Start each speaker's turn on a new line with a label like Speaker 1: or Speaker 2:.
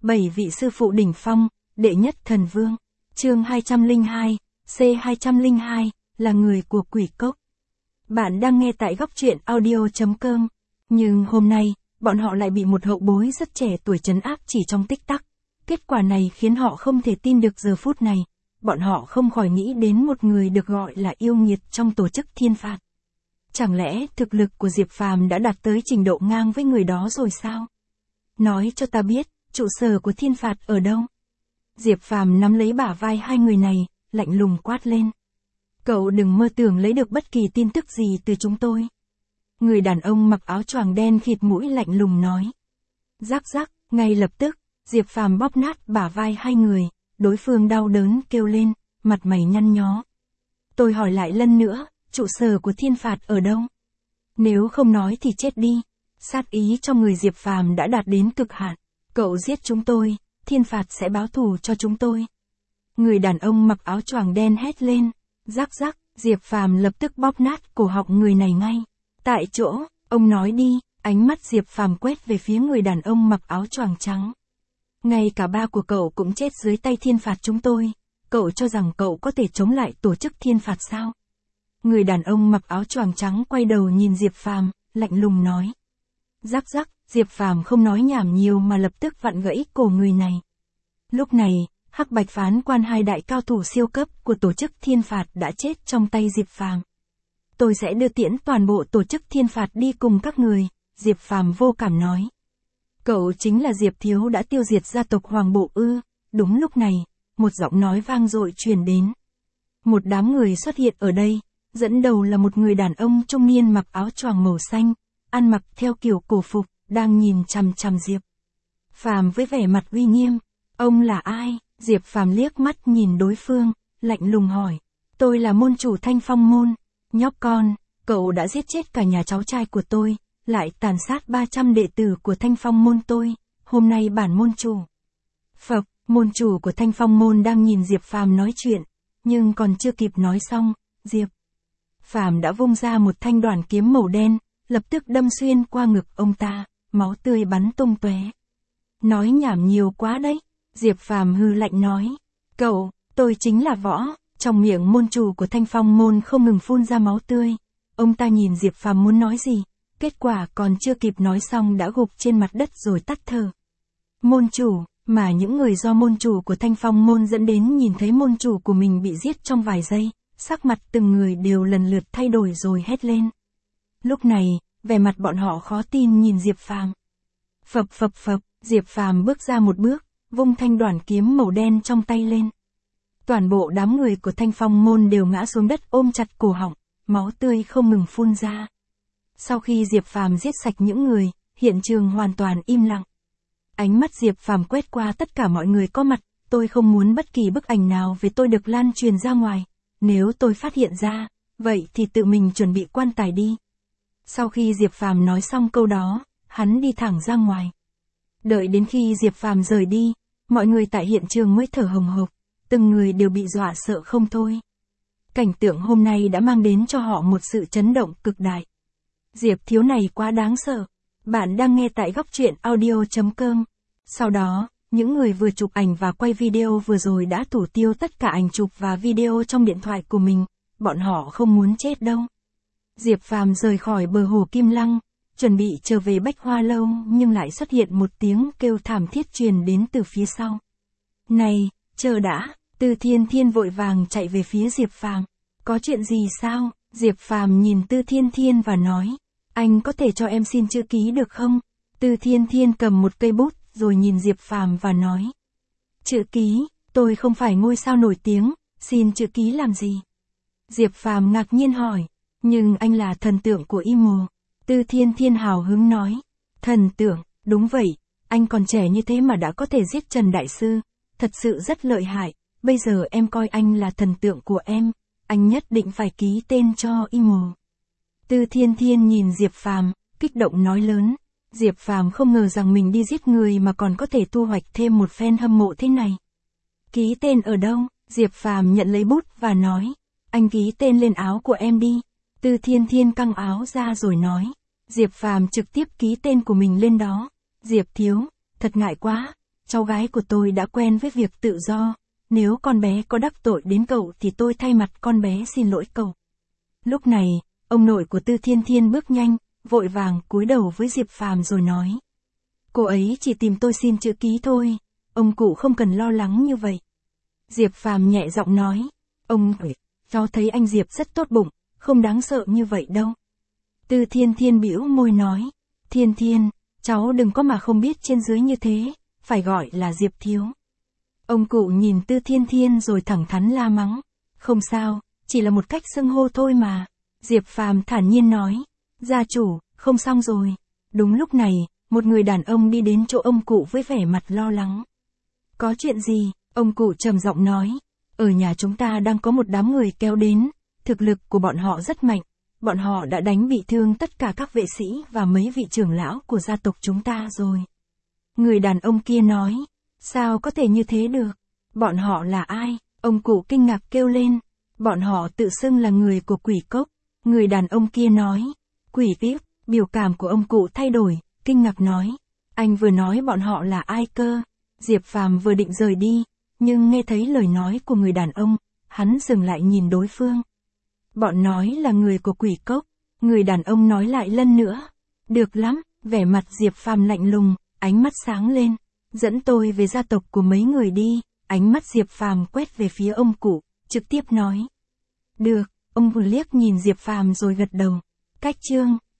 Speaker 1: 7 vị sư phụ đỉnh phong, đệ nhất thần vương. Chương 202, C202, là người của quỷ cốc. Bạn đang nghe tại góc truyện audio.com. Nhưng hôm nay, bọn họ lại bị một hậu bối rất trẻ tuổi trấn áp chỉ trong tích tắc. Kết quả này khiến họ không thể tin được giờ phút này. Bọn họ không khỏi nghĩ đến một người được gọi là yêu nghiệt trong tổ chức thiên phạt. Chẳng lẽ thực lực của Diệp Phàm đã đạt tới trình độ ngang với người đó rồi sao? Nói cho ta biết, trụ sở của thiên phạt ở đâu? Diệp Phàm nắm lấy bả vai hai người này, lạnh lùng quát lên. Cậu đừng mơ tưởng lấy được bất kỳ tin tức gì từ chúng tôi. Người đàn ông mặc áo choàng đen khịt mũi lạnh lùng nói. Rắc rắc, ngay lập tức, Diệp Phàm bóp nát bả vai hai người, đối phương đau đớn kêu lên, mặt mày nhăn nhó. Tôi hỏi lại lần nữa, trụ sở của thiên phạt ở đâu? Nếu không nói thì chết đi. Sát ý trong người Diệp Phàm đã đạt đến cực hạn. Cậu giết chúng tôi, thiên phạt sẽ báo thù cho chúng tôi. Người đàn ông mặc áo choàng đen hét lên. Rắc rắc, Diệp Phàm lập tức bóp nát cổ họng người này ngay. Tại chỗ, ông nói đi, ánh mắt Diệp Phàm quét về phía người đàn ông mặc áo choàng trắng. Ngay cả ba của cậu cũng chết dưới tay thiên phạt chúng tôi. Cậu cho rằng cậu có thể chống lại tổ chức thiên phạt sao? Người đàn ông mặc áo choàng trắng quay đầu nhìn Diệp Phàm, lạnh lùng nói. Rắc rắc, Diệp Phàm không nói nhảm nhiều mà lập tức vặn gãy cổ người này. Lúc này, Hắc Bạch Phán Quan, hai đại cao thủ siêu cấp của tổ chức thiên phạt đã chết trong tay Diệp Phàm. Tôi sẽ đưa tiễn toàn bộ tổ chức thiên phạt đi cùng các người, Diệp Phàm vô cảm nói. Cậu chính là Diệp Thiếu đã tiêu diệt gia tộc Hoàng Bộ ư? Đúng lúc này, một giọng nói vang dội truyền đến. Một đám người xuất hiện ở đây, dẫn đầu là một người đàn ông trung niên mặc áo choàng màu xanh, ăn mặc theo kiểu cổ phục, đang nhìn chằm chằm Diệp Phàm với vẻ mặt uy nghiêm. Ông là ai? Diệp Phàm liếc mắt nhìn đối phương, lạnh lùng hỏi. Tôi là môn chủ Thanh Phong môn. Nhóc con, cậu đã giết chết cả nhà cháu trai của tôi, lại tàn sát 300 đệ tử của Thanh Phong môn tôi, hôm nay bản môn chủ. Phật, môn chủ của Thanh Phong môn đang nhìn Diệp Phàm nói chuyện, nhưng còn chưa kịp nói xong, Diệp Phàm đã vung ra một thanh đoản kiếm màu đen, lập tức đâm xuyên qua ngực ông ta, máu tươi bắn tung tóe. Nói nhảm nhiều quá đấy, Diệp Phàm hừ lạnh nói. Cậu, tôi chính là Võ. Trong miệng môn chủ của Thanh Phong môn không ngừng phun ra máu tươi. Ông ta nhìn Diệp Phàm muốn nói gì, kết quả còn chưa kịp nói xong đã gục trên mặt đất rồi tắt thở. Môn chủ, mà những người do môn chủ của Thanh Phong môn dẫn đến nhìn thấy môn chủ của mình bị giết trong vài giây, sắc mặt từng người đều lần lượt thay đổi rồi hét lên. Lúc này, vẻ mặt bọn họ khó tin nhìn Diệp Phàm. Phập phập phập, Diệp Phàm bước ra một bước, vung thanh đoản kiếm màu đen trong tay lên. Toàn bộ đám người của Thanh Phong môn đều ngã xuống đất ôm chặt cổ họng, máu tươi không ngừng phun ra. Sau khi Diệp Phàm giết sạch những người, hiện trường hoàn toàn im lặng. Ánh mắt Diệp Phàm quét qua tất cả mọi người có mặt, tôi không muốn bất kỳ bức ảnh nào về tôi được lan truyền ra ngoài. Nếu tôi phát hiện ra, vậy thì tự mình chuẩn bị quan tài đi. Sau khi Diệp Phàm nói xong câu đó, hắn đi thẳng ra ngoài. Đợi đến khi Diệp Phàm rời đi, mọi người tại hiện trường mới thở hồng hộc, từng người đều bị dọa sợ không thôi. Cảnh tượng hôm nay đã mang đến cho họ một sự chấn động cực đại. Diệp Thiếu này quá đáng sợ. Bạn đang nghe tại góc truyện audio.com. Sau đó, những người vừa chụp ảnh và quay video vừa rồi đã thủ tiêu tất cả ảnh chụp và video trong điện thoại của mình. Bọn họ không muốn chết đâu. Diệp Phàm rời khỏi bờ hồ Kim Lăng, chuẩn bị trở về Bách Hoa Lâu nhưng lại xuất hiện một tiếng kêu thảm thiết truyền đến từ phía sau. Này, chờ đã, Tư Thiên Thiên vội vàng chạy về phía Diệp Phàm. Có chuyện gì sao? Diệp Phàm nhìn Tư Thiên Thiên và nói. Anh có thể cho em xin chữ ký được không? Tư Thiên Thiên cầm một cây bút rồi nhìn Diệp Phàm và nói. Chữ ký, tôi không phải ngôi sao nổi tiếng, xin chữ ký làm gì? Diệp Phàm ngạc nhiên hỏi. Nhưng anh là thần tượng của Y Mồ. Tư Thiên Thiên hào hứng nói. Thần tượng, đúng vậy, anh còn trẻ như thế mà đã có thể giết Trần Đại Sư, thật sự rất lợi hại, bây giờ em coi anh là thần tượng của em, anh nhất định phải ký tên cho Y Mồ. Tư Thiên Thiên nhìn Diệp Phàm, kích động nói lớn. Diệp Phàm không ngờ rằng mình đi giết người mà còn có thể thu hoạch thêm một fan hâm mộ thế này. Ký tên ở đâu? Diệp Phàm nhận lấy bút và nói. Anh ký tên lên áo của em đi. Tư Thiên Thiên căng áo ra rồi nói. Diệp Phàm trực tiếp ký tên của mình lên đó. Diệp Thiếu, thật ngại quá. cháu gái của tôi đã quen với việc tự do, nếu con bé có đắc tội đến cậu thì tôi thay mặt con bé xin lỗi cậu. Lúc này, ông nội của Tư Thiên Thiên bước nhanh, vội vàng cúi đầu với Diệp Phàm rồi nói. Cô ấy chỉ tìm tôi xin chữ ký thôi, ông cụ không cần lo lắng như vậy. Diệp Phàm nhẹ giọng nói, ông cháu thấy anh Diệp rất tốt bụng, không đáng sợ như vậy đâu. Tư Thiên Thiên bĩu môi nói, Thiên Thiên, cháu đừng có mà không biết trên dưới như thế, phải gọi là Diệp thiếu. Ông cụ nhìn Tư Thiên Thiên rồi thẳng thắn la mắng, không sao, chỉ là một cách xưng hô thôi mà. Diệp Phàm thản nhiên nói, gia chủ, không xong rồi. Đúng lúc này, một người đàn ông đi đến chỗ ông cụ với vẻ mặt lo lắng. Có chuyện gì? Ông cụ trầm giọng nói, ở nhà chúng ta đang có một đám người kéo đến, thực lực của bọn họ rất mạnh, bọn họ đã đánh bị thương tất cả các vệ sĩ và mấy vị trưởng lão của gia tộc chúng ta rồi. Người đàn ông kia nói, sao có thể như thế được? Bọn họ là ai? Ông cụ kinh ngạc kêu lên, bọn họ tự xưng là người của quỷ cốc. Người đàn ông kia nói, quỷ tiếp, biểu cảm của ông cụ thay đổi, kinh ngạc nói, anh vừa nói bọn họ là ai cơ? Diệp Phàm vừa định rời đi, nhưng nghe thấy lời nói của người đàn ông, hắn dừng lại nhìn đối phương. Bọn nói là người của quỷ cốc, người đàn ông nói lại lần nữa. Được lắm, vẻ mặt Diệp Phàm lạnh lùng, ánh mắt sáng lên, dẫn tôi về gia tộc của mấy người đi. Ánh mắt Diệp Phàm quét về phía ông cụ, trực tiếp nói. Được, ông vừa liếc nhìn Diệp Phàm rồi gật đầu. Cách chương